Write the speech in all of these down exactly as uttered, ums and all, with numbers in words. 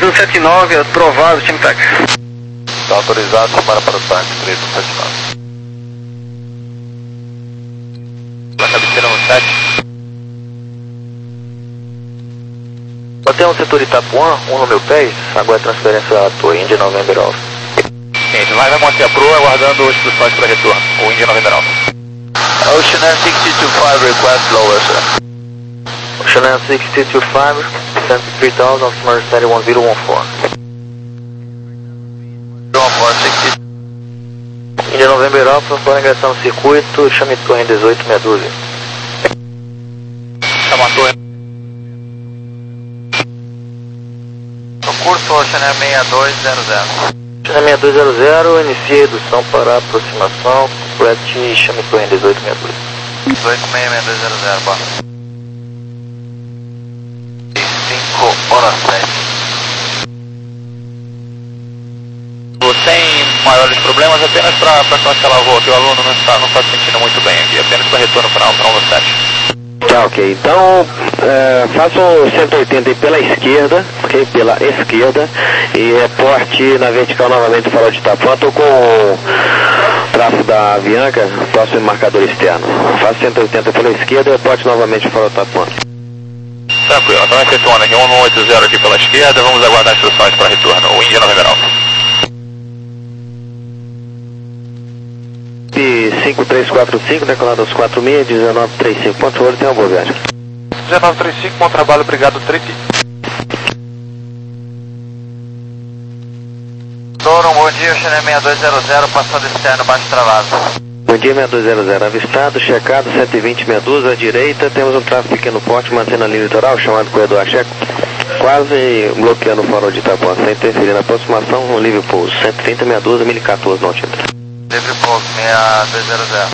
sete nove, aprovado, time táxi. Está autorizado, para para o táxi, três um sete nove. Na cabeceira no sete. Hotel setor Itapuã, um no meu pé, agora transferência à Torre, India November Alpha. Sim, vai vai manter a proa, aguardando instruções para retorno, o India November Alpha. Ocean Air six two five, request lower, sir. Ocean Air six two five, descent to three thousand, altimeter steady one zero one four. one four six. India November Alpha, para ingressar no circuito, chame torre em dezoito meia dúzia. Chama a torre. No curso Ocean Air seis dois zero zero. Ocean Air seis dois zero zero, inicie redução para aproximação, complete e chame torre em dezoito meia dúzia. dezoito seis seis dois zero zero, bom. cinco horas sete. Sem maiores problemas, apenas para cancelar o voo, que o aluno não está, não está se sentindo muito bem aqui, apenas para retorno final, para o sete. Tá, ok. Então, é, faça um cento e oitenta pela esquerda, ok? Pela esquerda, e reporte na vertical novamente farol de Itapuã. Estou com o tráfego da Avianca, próximo marcador externo. Faça cento e oitenta pela esquerda e reporte novamente o farol de Itapuã. Tranquilo, então efetuando aqui um oito zero aqui pela esquerda, vamos aguardar instruções para retorno, o India November Alpha. cinco três quatro cinco, decolado aos quatro seis, dezenove trinta e cinco, controle, tem uma boa viagem. dezenove trinta e cinco, bom trabalho, obrigado, Trip. Doron, bom dia, Ocean seis dois zero zero, passando externo, baixo travado. Bom dia, seis dois zero zero, avistado, checado, cento e vinte, meia dúzia, à direita, temos um tráfego pequeno porte, mantendo a linha litoral, chamado corredor Acheco, quase bloqueando o farol de Itapuã, sem interferir na aproximação, um livre pouso, cento e trinta, meia dúzia, mil e quatorze, nautímetro. Livre pouso, seis dois zero zero.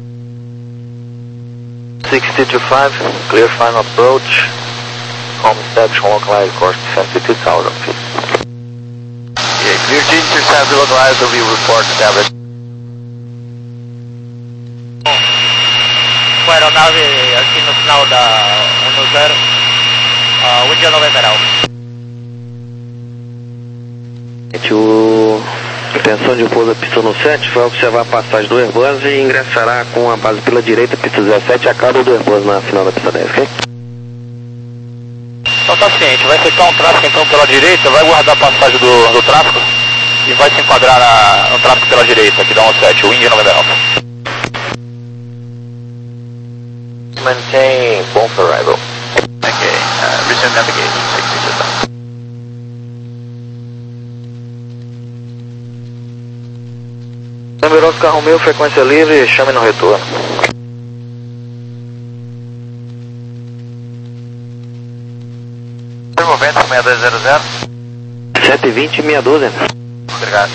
six two five, clear final approach, home reception, localized course, seventy-two thousand feet. Yeah, clear to intercept, localized, will be report established. Com a aeronave aqui no final da um zero, uh, o India November Alpha. O... Atenção de pouso da pista no sete, vai observar a passagem do Airbus e ingressará com a base pela direita, pista dezessete, a cauda do Airbus na final da pista dez, ok? Então tá ciente, vai efetuar um tráfego então pela direita, vai guardar a passagem do, do tráfego e vai se enquadrar na, no tráfego pela direita, aqui da um sete, o India November Alpha. Maintain bomb arrival. Ok, uh, resume navigation, sixty two. Número Oscar Romeo, frequência livre, chame no retorno. Movimento seis dois zero zero. sete e vinte, meia dúzia. Obrigado.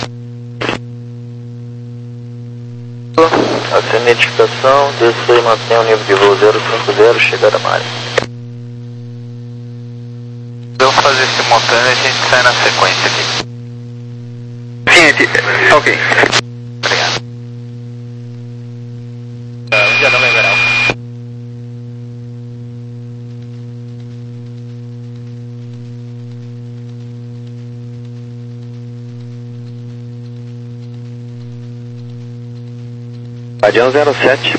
A identificação, desça e mantenha o nível de voo zero cinco zero, chegada a Mari. Vamos fazer esse montante e a gente sai na sequência aqui. Ciente, ok. Obrigado. Uh, India November Alpha. Guardião zero sete.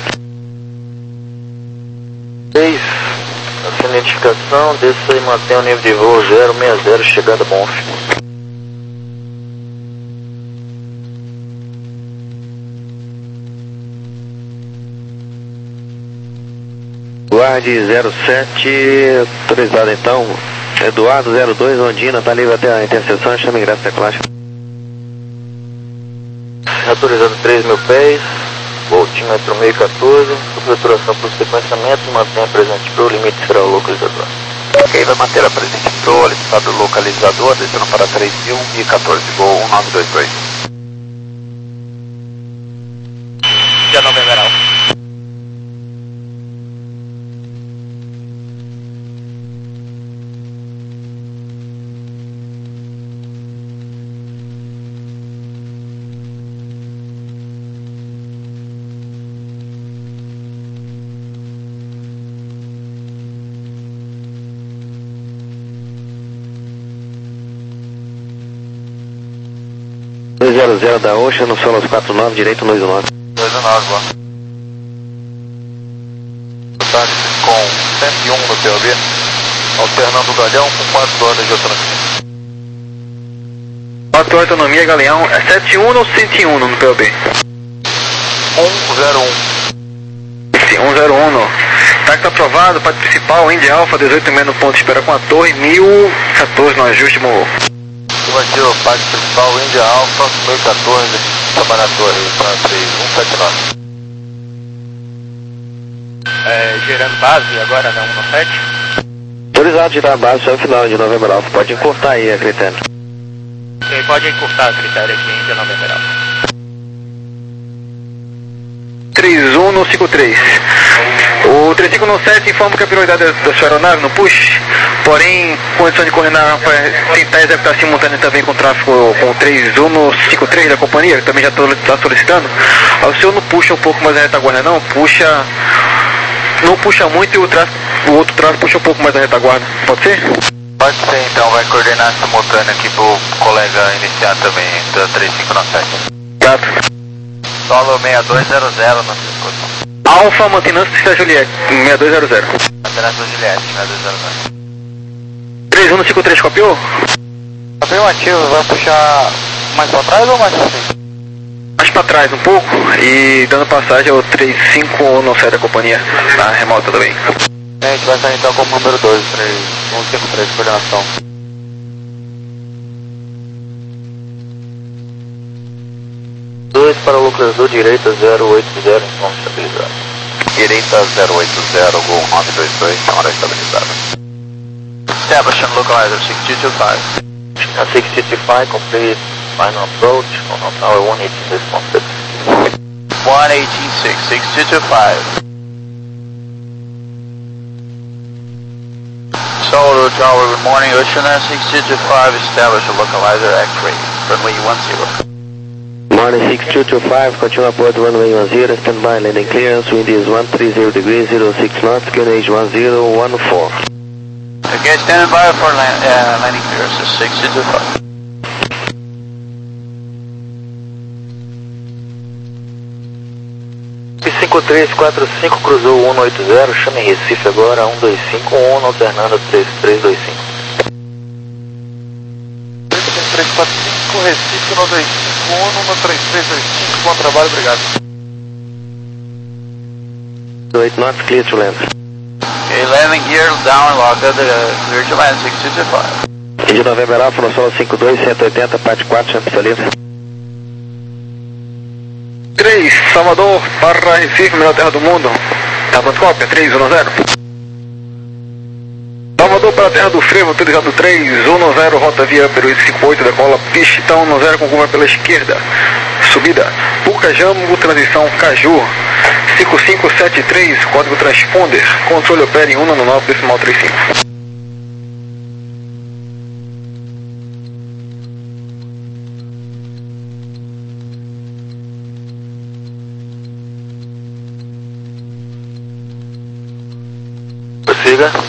seis. A sua identificação, desça e mantenha o nível de voo zero seis zero, chegada a Bonf. Guarde zero sete, autorizado então. Eduardo zero dois, Ondina, está livre até a interseção, chame ingresso teclástico. Autorizado três mil pés, voltímetro mil e quatorze, subturação por sequenciamento, mantenha presente pro, limite será o localizador. Ok, vai manter a presente pro, listado localizador, descendo para três mil e quatorze, voo um nove dois dois. India November Alpha. zero zero da Ocean, no solo quatro nove, direito dois nove. dois nove, boa. Táxi com cento e um no P O B, alternando o Galeão com quatro horas de autonomia. quatro horas de autonomia, Galeão, é sete um ou cento e um no P O B? um zero um. um zero um no. Táxi aprovado, parte principal, Indy Alpha, dezoito menos ponto, espera com a torre, mil e quatorze no ajuste, morro. Afirmativo, parte principal, Indy Alpha, mil e quatorze, trabalhar a torre, para três um sete nove. É, gerando base agora na um no sete. Autorizado de dar a base até o final de November Alpha. Pode encurtar aí a critério. Você pode encurtar a critério aqui em November Alpha. três um no cinco três. O três cinco no sete informa que a prioridade da, da sua aeronave no push, porém, condição de correr na rampa é tentar executar simultâneo também com o tráfego com o três um no cinco três da companhia, que também já está solicitando. O senhor não puxa um pouco mais a retaguarda não, puxa, não puxa muito e o, tráfego, o outro tráfego puxa um pouco mais a retaguarda, pode ser? Pode ser, então, vai coordenar simultâneo aqui pro colega iniciar também, da três cinco no sete. Gato. Solo seis dois zero zero no circuito. Alfa, mantenência da Juliette, seis dois zero zero. Mantenência da Juliette, seis dois zero zero. três um no cinco três, copiou? Afirmativo, vai puxar mais pra trás ou mais pra frente? Mais pra trás um pouco e dando passagem ao três cinco no sete da companhia, na remota também. A gente vai sair então como número dois, três um cinco três, coordenação. dois para o localizador, direita zero oito zero, então estabilizado. Direita zero oito zero, Gol nove dois dois, hora estabilizada. Establishing localizer six two two five. six two two five, complete final approach, on tower one eighteen responsive. one eighteen six, six two two five. Solo Tower, good morning, Oceana six two two five, establish a localizer X-ray, runway one zero. Morning six two two five, continue aboard runway one zero, stand by, landing clearance, wind is one three zero degrees, zero six knots, Q N H one zero one four. Okay, stand by for land, uh, landing clearance, six two two five. cinco três quatro cinco, cruzou um oito zero, chame Recife agora, um dois cinco um, alternando três três dois cinco. três quatro cinco, Recife no dois cinco um, no três três dois cinco, bom trabalho, obrigado. eight knots, clear to land. Okay, landing gear down, locked, uh, clear to land, six two two five. Indy November Alpha, no solo cinco dois, cento e oitenta, parte quatro, chama pista livre. três, Salvador, para Recife, melhor terra do mundo. Tá pronto, cópia, três um no zero. Salvador para a terra do frevo, autorizado três um no zero, rota via Peru cinco oito, decola pistão no zero com curva pela esquerda. Subida, Pucajambo, transição Caju. cinco cinco sete três, código transponder, controle opera em um no nove, decimal trinta e cinco. Prossiga.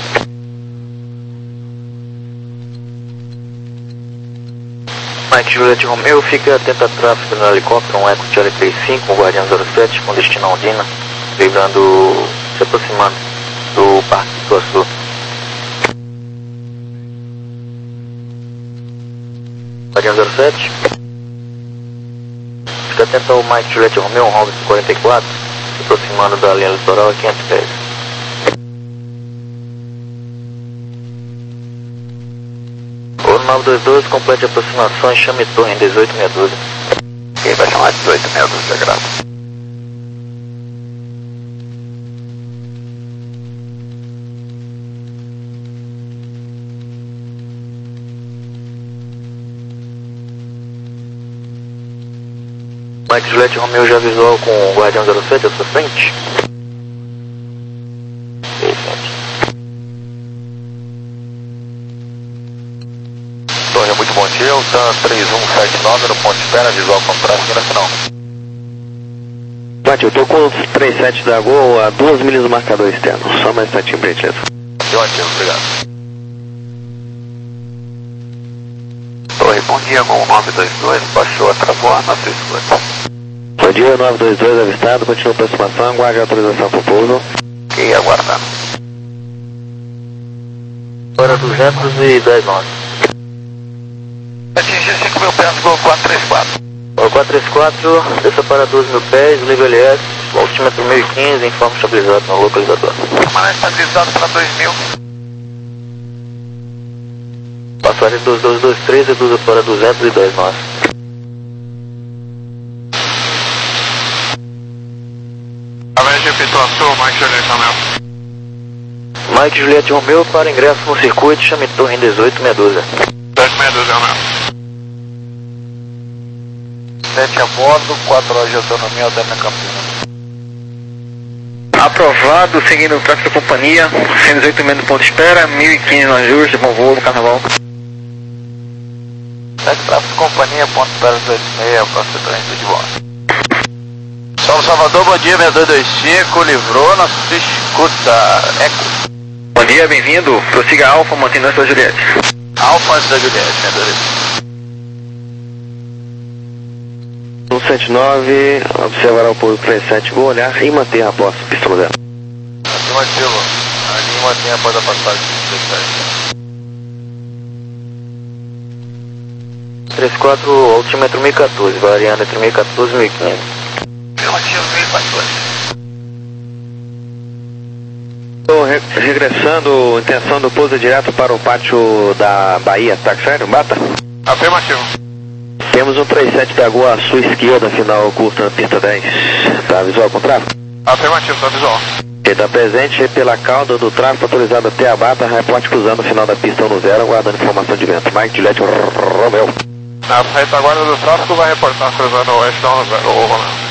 Mike Juliette Romeo, fica atento a tráfego no helicóptero, um Eco Charlie trinta e cinco, um Guardião zero sete, com destino a Ondina, vibrando, se aproximando do Parque do Sul. Guardião zero sete. Fica atento ao Mike Juliette Romeo, um Robson quarenta e quatro, se aproximando da linha litoral a quinhentos pés. nove dois dois, complete aproximação e chame torre em dezoito meia dúzia. Ok, vai chamar dezoito meia dúzia, grato. Mike Juliette Romeo já visual com o Guardião zero sete à sua frente. Ok, frente. Torre, muito bom dia, o TAN três um sete nove no ponto de espera, visual com tráfego nacional. Mate, eu tô com os trinta e sete da Gol a duas milhas do marcador externo, só mais instantinho pra gente Ótimo, obrigado. Torre, bom dia, Gol nove dois dois, baixou a travoar na sua escuta. Bom dia, nove dois dois avistado, continua a aproximação, aguarde a autorização para o pouso. Ok, aguardando. Para duzentos e dez nós. Atingir cinco mil pés, Gol quatro três quatro. Gol quatro três quatro, desça para doze mil pés, nível L S, altímetro mil e quinze, informe estabilizado no localizador. Permanece estabilizado para dois mil. Passagem doze doze dois três, reduza para duzentos e dez nós. Average Pitoa Sul, Mike Juliette Romeo. Mike Juliette Romeo para ingresso no circuito, chame torre em dezoito meia dúzia. dezoito meia dúzia, Romeo. sete a bordo, quatro horas de autonomia, Alderna Campina. Aprovado, seguindo o tráfego da companhia, cento e dezoito menos ponto de espera, mil e quinze no ajuste, bom voo no carnaval. sete tráfego companhia, ponto zero dois seis, próximo trânsito de volta. São Salvador, bom dia, seis dois dois cinco, livrou na sua escuta, Eco. Bom dia, bem-vindo, prossiga Alfa, mantendo a sua Juliette. Alfa antes da Juliette, seis dois dois cinco. cento e setenta e nove, observará o pouso três sete, vou olhar e manter a posse, pistão zero. Afirmativo, a linha mantém após a passagem. três quatro, altímetro mil e quatorze, variando entre mil e quatorze e mil e quinze. Afirmativo, mil e quatorze. Estou re regressando, intenção do pouso direto para o pátio da Bahia, tá certo? Bata? Afirmativo. Temos um três sete da Goa à sua esquerda, final curta na pista dez. Tá visual com tráfego? Afirmativo, tá visual. Ele está presente pela cauda do tráfego autorizado até a Bata, reporte cruzando o final da pista no zero, aguardando informação de vento. Mike Juliette Romeo. Na retaguarda do tráfego vai reportar cruzando o oeste da um zero, ô Romeo.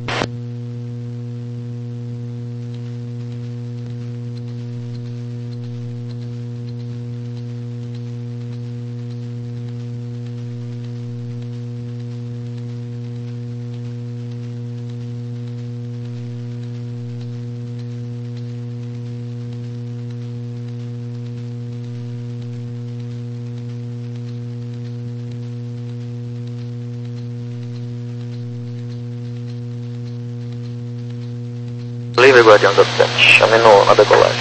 Livre, Guardião da sete, chame no, na decolagem.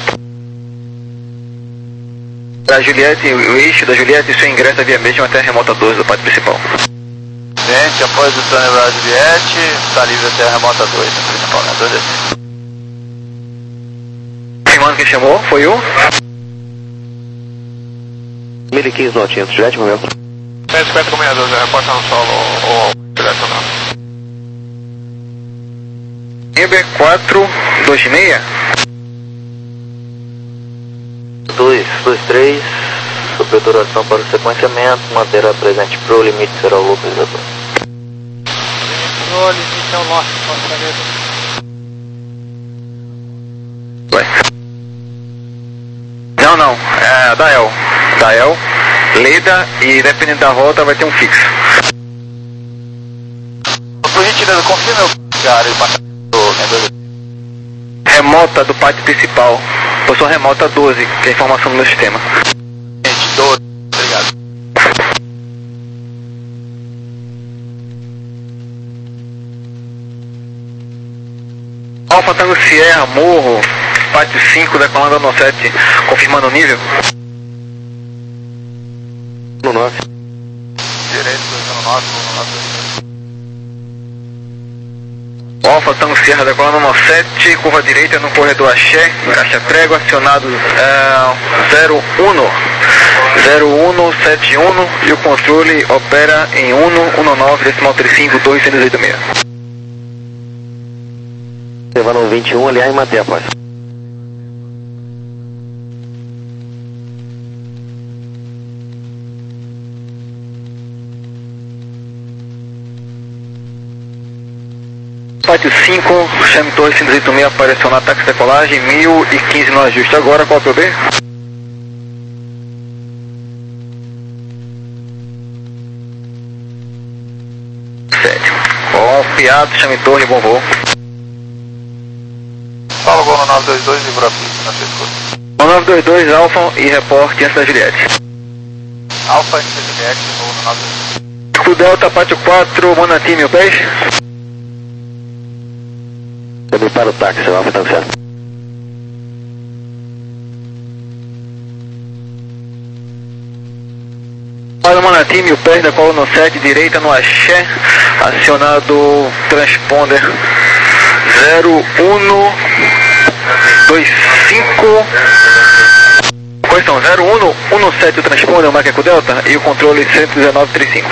Da Juliette, o eixo da Juliette, seu ingresso via mesmo até a remota doze do pátio principal. Gente, após o Tânia da Juliette, está livre até a remota dois, na principal, né? dois Afirmando quem chamou, foi o? mil e quinze notinhos, Juliette Romeo. cento e cinquenta com meia dúzia, reporta no solo, ou direto não. Ember quatro dois seis. dois dois três, sob autorização para o sequenciamento, manterá presente pro limite será o localizador. No limite é o norte, Ué. Não, não, é Dael. Dael, Leda e dependendo da rota vai ter um fixo. Por gentileza, confirme meu cara, ele passa. Remota do pátio principal, posição remota doze, que é a informação do meu sistema. Gente, doze, obrigado. Alfa Tango Sierra, Morro, pátio cinco da comanda no sete, confirmando o nível. No nove. Direito, no nove, no nove. Alfa Tango Sierra da coluna sete, curva direita no corredor Axé, caixa trégua, acionado é, zero um zero um sete um e o controle opera em um um nove decimal trinta e cinco dois zero oito seis. Levando vinte e um, aliás, manter a paz. Pátio cinco, chame torre cento e oito seis, apareceu na táxi decolagem, mil e quinze no ajuste agora, qual que é o B? sete. Confiado, chame torre, bom voo. Fala o gol no nove dois dois, livrou a pista na sua escuta. nove dois dois, Alfa e reporte antes da Juliette. Alfa, Juliette, no nove. O Delta, Pátio quatro, Manati, mil pés. Também para o táxi, Alfa Tango certo. Para o Manati, mil pés, da coluna sete, direita no axé, acionado transponder zero um dois cinco. Quais são? zero um um sete o transponder, o Macaco Delta, e o controle cento e dezenove trinta e cinco.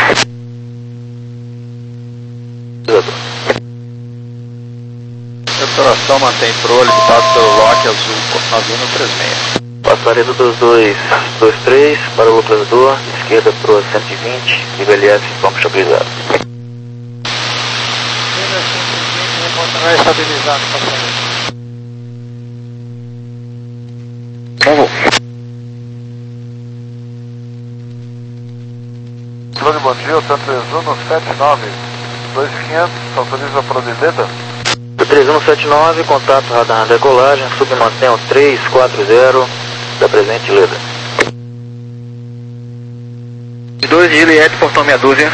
Restauração mantém pro, limitado pelo lock azul, azul no trinta e seis. Passaredo dos dois, dois três, para o localizador, esquerda pro cento e vinte, nível L S, vamos estabilizado. Vai estabilizado, passaredo. Vamos. Clone, bom dia, o Tanto três um sete nove, dois quinhentos, autoriza para o Deleda? três um sete nove, contato radar na decolagem, submantenham três quatro zero, da presente Leda. dois Juliette, portão meia dúzia.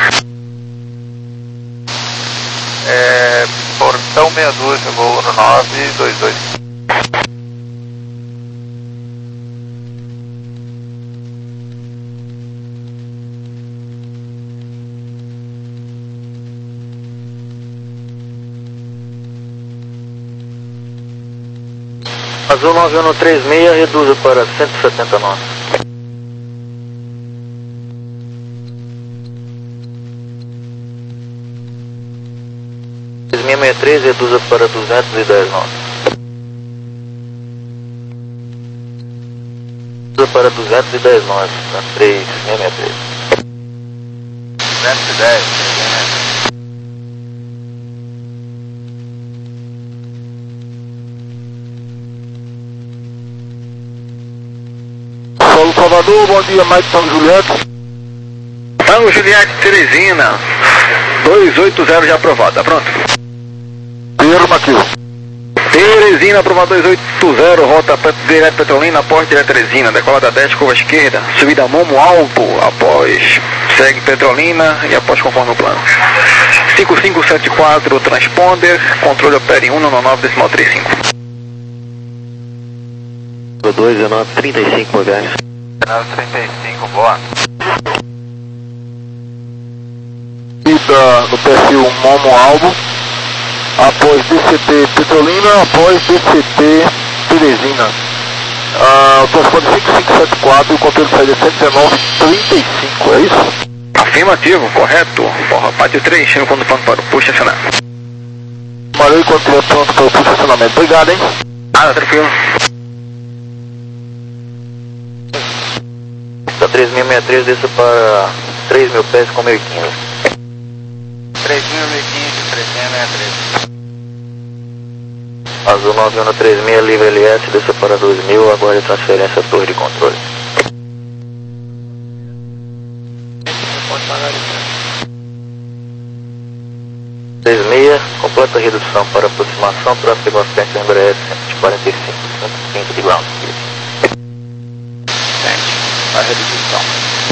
É, portão meia dúzia, voo no nove dois dois. Azul nove um três seis, reduza para cento e setenta e nove. três seis seis três, reduza para duzentos e dez nove. Reduza para duzentos e dez nove, na três seis seis três. duzentos e dez, três seis seis três. Paulo Salvador, bom dia, Mike Tango Juliette. Tango Juliette, Teresina, dois oito zero já aprovado, tá pronto? Firma aqui. Teresina, aprovado dois oito zero, rota direto Petrolina, após direto Teresina, decolada dez, curva esquerda, subida Momo Alto, após segue Petrolina e após conforme o plano. cinco cinco sete quatro, transponder, controle opera em um nove nove decimal trinta e cinco. dois dezenove trinta e cinco, Mogares. dezenove trinta e cinco, boa. Ida no perfil Momo Albo, após D C T Petrolina, após D C T Teresina. Uh, transponder cinco cinco sete quatro, o controle de saída cento e dezenove trinta e cinco, é isso? Afirmativo, correto. Porra, Pátio três, chega quando pronto para o push acionar. Marei quando estiver pronto para o push acionamento. Obrigado, hein? Ah, tranquilo. Da três seis seis três, desça para três mil pés com mil e quinze. três mil e quinze, três seis seis três. Azul nove um três seis, livre L S, desça para dois mil, agora é transferência à torre de controle. três seis, completa a redução para aproximação, próximo assistente Embraer cento e quarenta e cinco, cento e trinta de ground. A redução.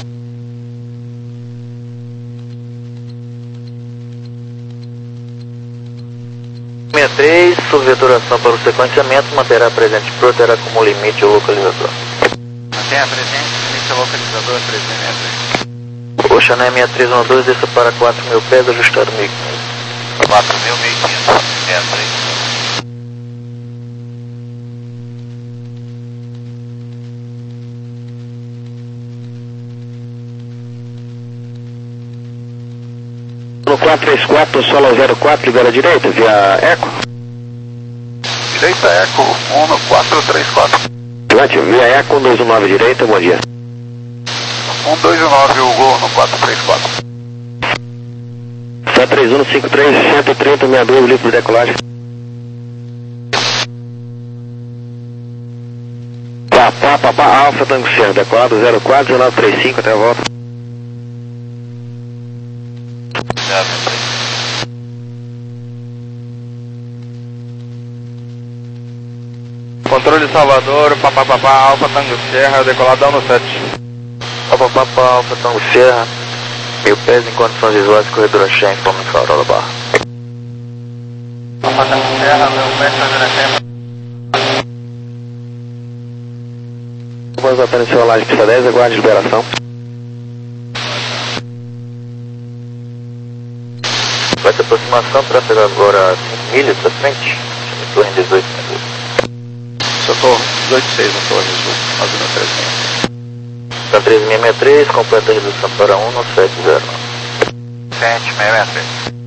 sessenta e três, subveturação para o sequenciamento, manterá presente Pro, terá como limite o localizador. Mantenha presente, limite o localizador três seis seis três. Ocean sessenta e três um dois, desça para quatro mil pés, ajustado mil e quinze. quatro mil, mil e quinhentos, sessenta e três. No quatro três quatro, solo zero quatro, libera direita, via Eco. Direita Eco, um no quatro três quatro. Ótimo, via Eco, um dois um nove direita, bom dia. um dois nove, o gol no quatro três quatro. sete três um cinco três, cento e trinta, sessenta e dois, livre de decolagem. Pá, pá, pá, pá, Alfa Tango Cerro, decolado zero quatro, dezenove trinta e cinco, até a volta. Controle de Salvador, papapá, Alfa Tango Serra, decoladão no sete. Alfa Papa, Alfa Tango Serra, mil pés em condições visuais, corredor Axé, informe Farol Barra. Alfa Tango Serra, mil pés, corredor Axé. Vamos apenas seu laje pista dez, aguarde liberação. Vai ter aproximação, tráfego agora cinco milhas pra frente, torre dezoito minutos. Só torre dezoito seis na torre azul, azul na três seis. Tá três seis seis três, completa a redução para um no sete zero. sete seis seis três.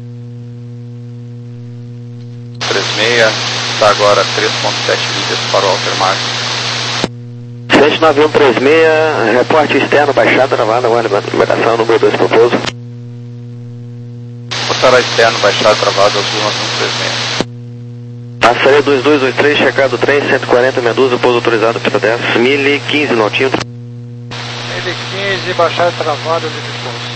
três seis, está agora três ponto sete milhas para o Alter Marco. sete nove um três seis, reporte externo, baixada, travada, aguarde liberação, número dois para pouso. Passará externo, baixado, travado, azul na três seis. Passaria dois dois dois três, checado trem, cento e quarenta, Medusa, pouso autorizado, pista dez, mil e quinze, Notinho. mil e quinze, baixada, travada, livre pouso.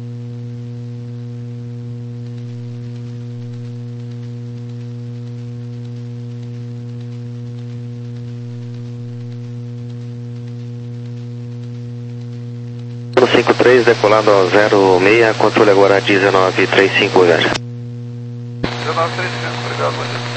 cinco três, decolado ao zero seis, controle agora dezenove trinta e cinco, viagem. dezenove trinta e cinco, obrigado, bom dia.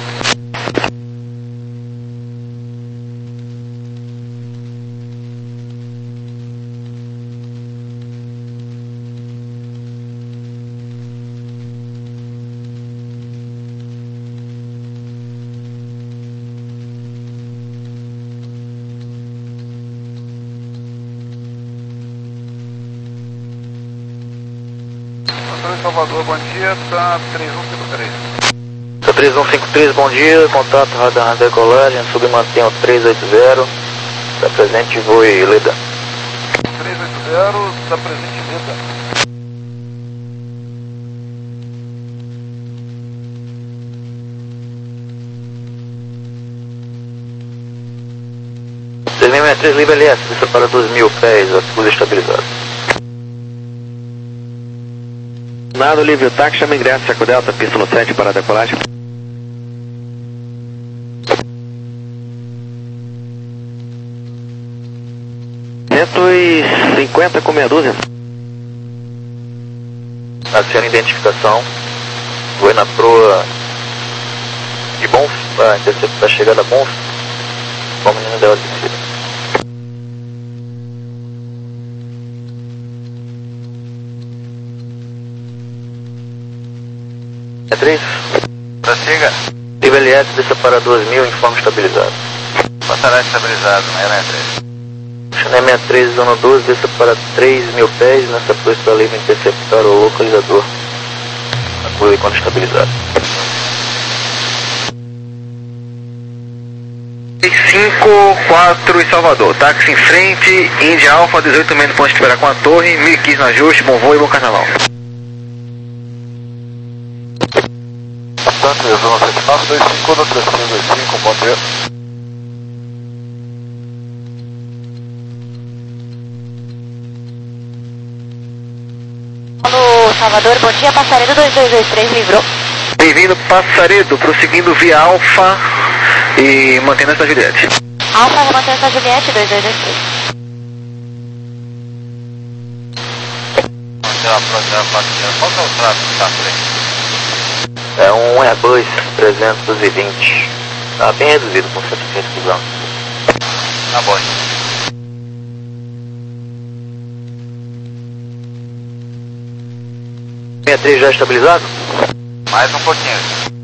Salvador, bom dia, tá três um cinco três. Tá três um cinco três, bom dia, contato radar decolagem, submantenha o três oito zero, tá presente voo e Leda. três oito zero, tá presente Leda. seis seis seis três, livre L S, desça para dois mil pés, acusa estabilizado. Nada, livre táxi, chama ingresso, Seco Delta, pista no sete para a decolagem. cento e cinquenta com meia dúzia. Aciona identificação, vou na proa de Bonf, para interceptar a chegada a Bonf, com a menina dela descida. É três. Prossiga. Livre L S, desça para dois mil, informe estabilizado. Passará estabilizado, na sessenta e três. Chanel sessenta e três, zona doze, desça para três mil pés, nessa posição livre interceptar o localizador. Acuse quando estabilizado. cinco quatro e Salvador, táxi em frente, Índia Alfa, dezoito menos ponto esperar com a torre, mil e quinze no ajuste, bom voo e bom carnaval. Bastante, eu vou no sete nove dois cinco, no três três dois cinco, bom dia. Alô, Salvador, bom dia, Passaredo dois dois dois três, livrou. Bem-vindo, Passaredo, prosseguindo via Alfa e mantendo essa Juliette. Alfa, mantendo essa Juliette, dois dois dois três. Qual que é o tráfego que tá por aí? É um Airbus trezentos e vinte. Tá bem reduzido, com cento e quinze quilômetros. Tá bom. sessenta e três já estabilizado? Mais um pouquinho.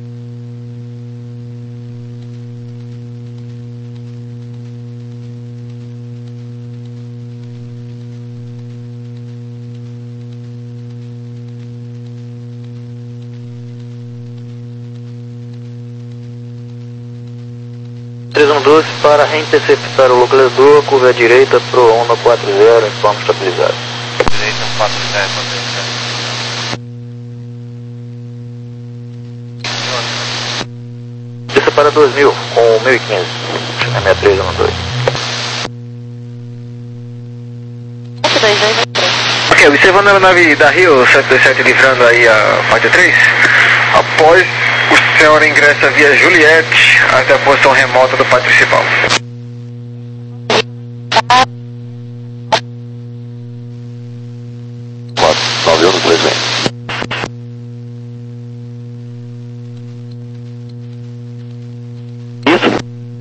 três um doze para reinterceptar o localizador, curva à direita, pro Onda quatro zero, informe estabilizado. Direita quatro zero, quatro zero. Desça para dois mil, com mil e quinze. sessenta e três um dois. dois dois dois três. Ok, observando a nave da Rio sete dois sete livrando aí a Pátria três, após o senhor ingressa via Juliette até a posição remota do pátio principal. nove um no três seis. Isso.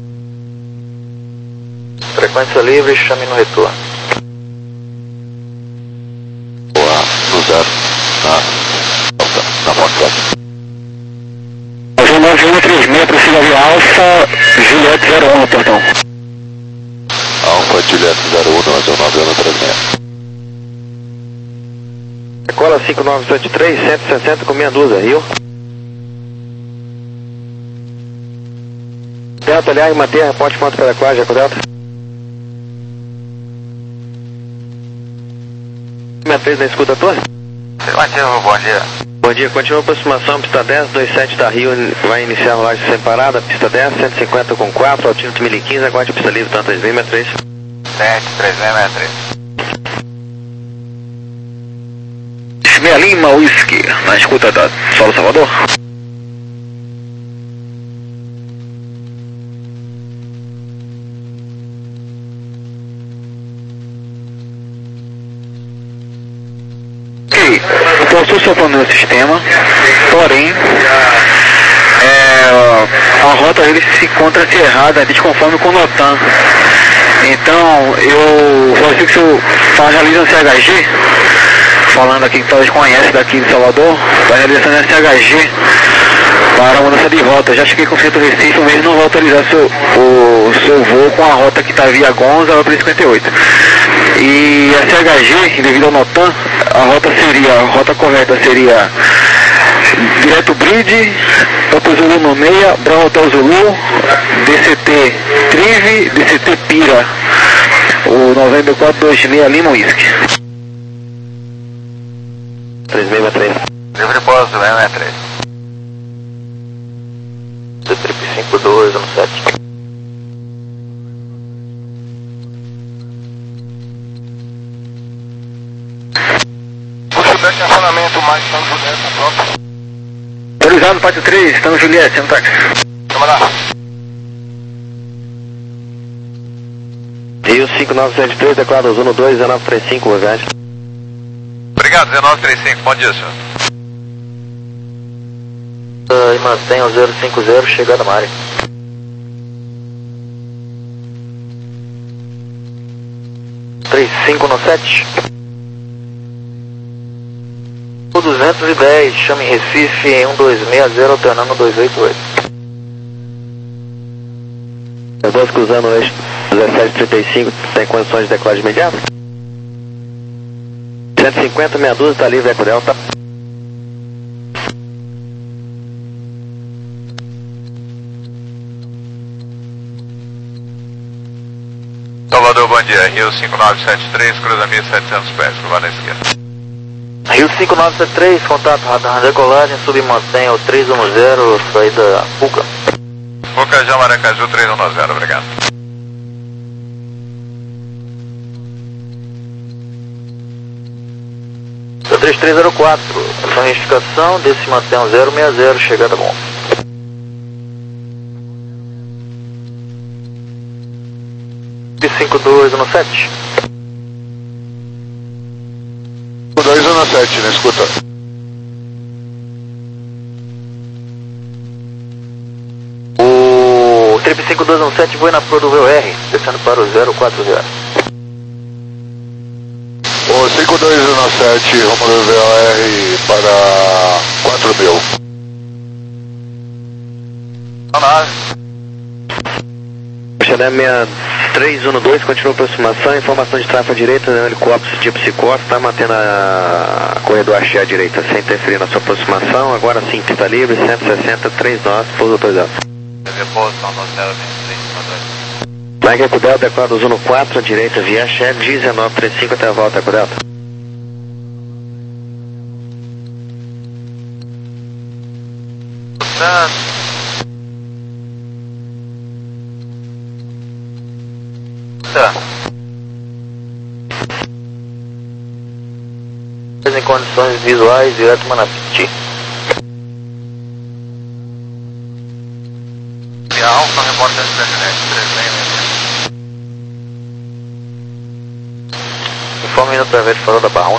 Frequência livre, chame no retorno. Boa, no zero. Na, na porta. nove um três seis, prossiga via Alfa, Juliette zero um no portão. Alfa, Juliette zero um, nove um no três seis. Cola cinco nove sete três, cento e sessenta com meia dúzia, Rio. Delta, aliás, manter reporte ponto pela quadra, Jaco Delta. sessenta e três na escuta tua? Afirmativo, bom dia. Bom dia, continua a aproximação, pista dez, vinte e sete da Rio, vai iniciar a rolagem sem parada, pista dez, cento e cinquenta com quatro, altímetro mil e quinze, aguarde pista livre, tanto três seis três. sete três seis três. Meia Lima, Whisky, na escuta da Solo Salvador. Ok, então estou soltando meu sistema, porém, é, a rota dele se encontra errada, desconforme com o Notan. Então, eu só sei que se eu realizo um C H G, falando aqui que talvez conhece daqui de Salvador, está realizando esse C H G para a mudança de rota. Já cheguei com o Centro Recife, o mesmo não vai autorizar seu, o seu voo com a rota que está via Gonza ou cinquenta e oito. E a C H G, devido ao Notan, a rota seria, a rota correta seria direto Bridge, Hotel Zulu no meia, Brown Hotel Zulu, D C T Trive, D C T Pira, o novembro quatro dois seis Lima Whisky. três seis três. Livre depósito, né, três. Trip cinco dois um sete. Pushback acionamento, mais São Juliette, tá pronto. Autorizado no pátio três, estamos Juliette, sendo táxi. Vamos lá. Rio cinco nove sete três, declara Ozono dois, um nove três cinco, viagem. Obrigado, um nove três cinco, bom dia, senhor. Uh, e mantenha o zero cinco zero, chegada na área. três cinco no sete. O duzentos e dez, chame Recife em um dois seis zero, alternando dois oito oito. Os dois cruzando o eixo dezessete trinta e cinco, tem condições de decolagem imediata? cento e cinquenta, meia dúzia, está livre, Eco Delta. Salvador, bom dia. Rio cinco nove sete três, cruza mil e setecentos pés, curva na esquerda. Rio cinco nove sete três, contato radar decolagem, submantém o três um zero, saída Puca. Puca, já Maracaju três um zero, obrigado. três três zero quatro, essa retificação, desse mantém o zero seis zero, chegada bom. cinco dois um sete. dois um sete, na escuta. O Trip cinco dois um sete foi na Pro do V O R, descendo para o zero quatro zero. O cinco dois um sete, rumo do V O R para quatro mil. Xadé seis três um dois, continua a aproximação, informação de tráfego à direita, né, helicóptero tipo psicose, está mantendo a, a corredor axé à direita, sem interferir na sua aproximação, agora sim, pista livre, cento e sessenta, trinta e nove, pouso autorizado. Reposição no zero três dois. Mike Eco Delta, declara Ozono quatro, à direita, via axé, dezenove trinta e cinco, até a volta, Eco Delta. Tá. Em condições visuais, direto Manapiti. E a Alfa reporta três seis. Informe indo para ver se falou da Barra um.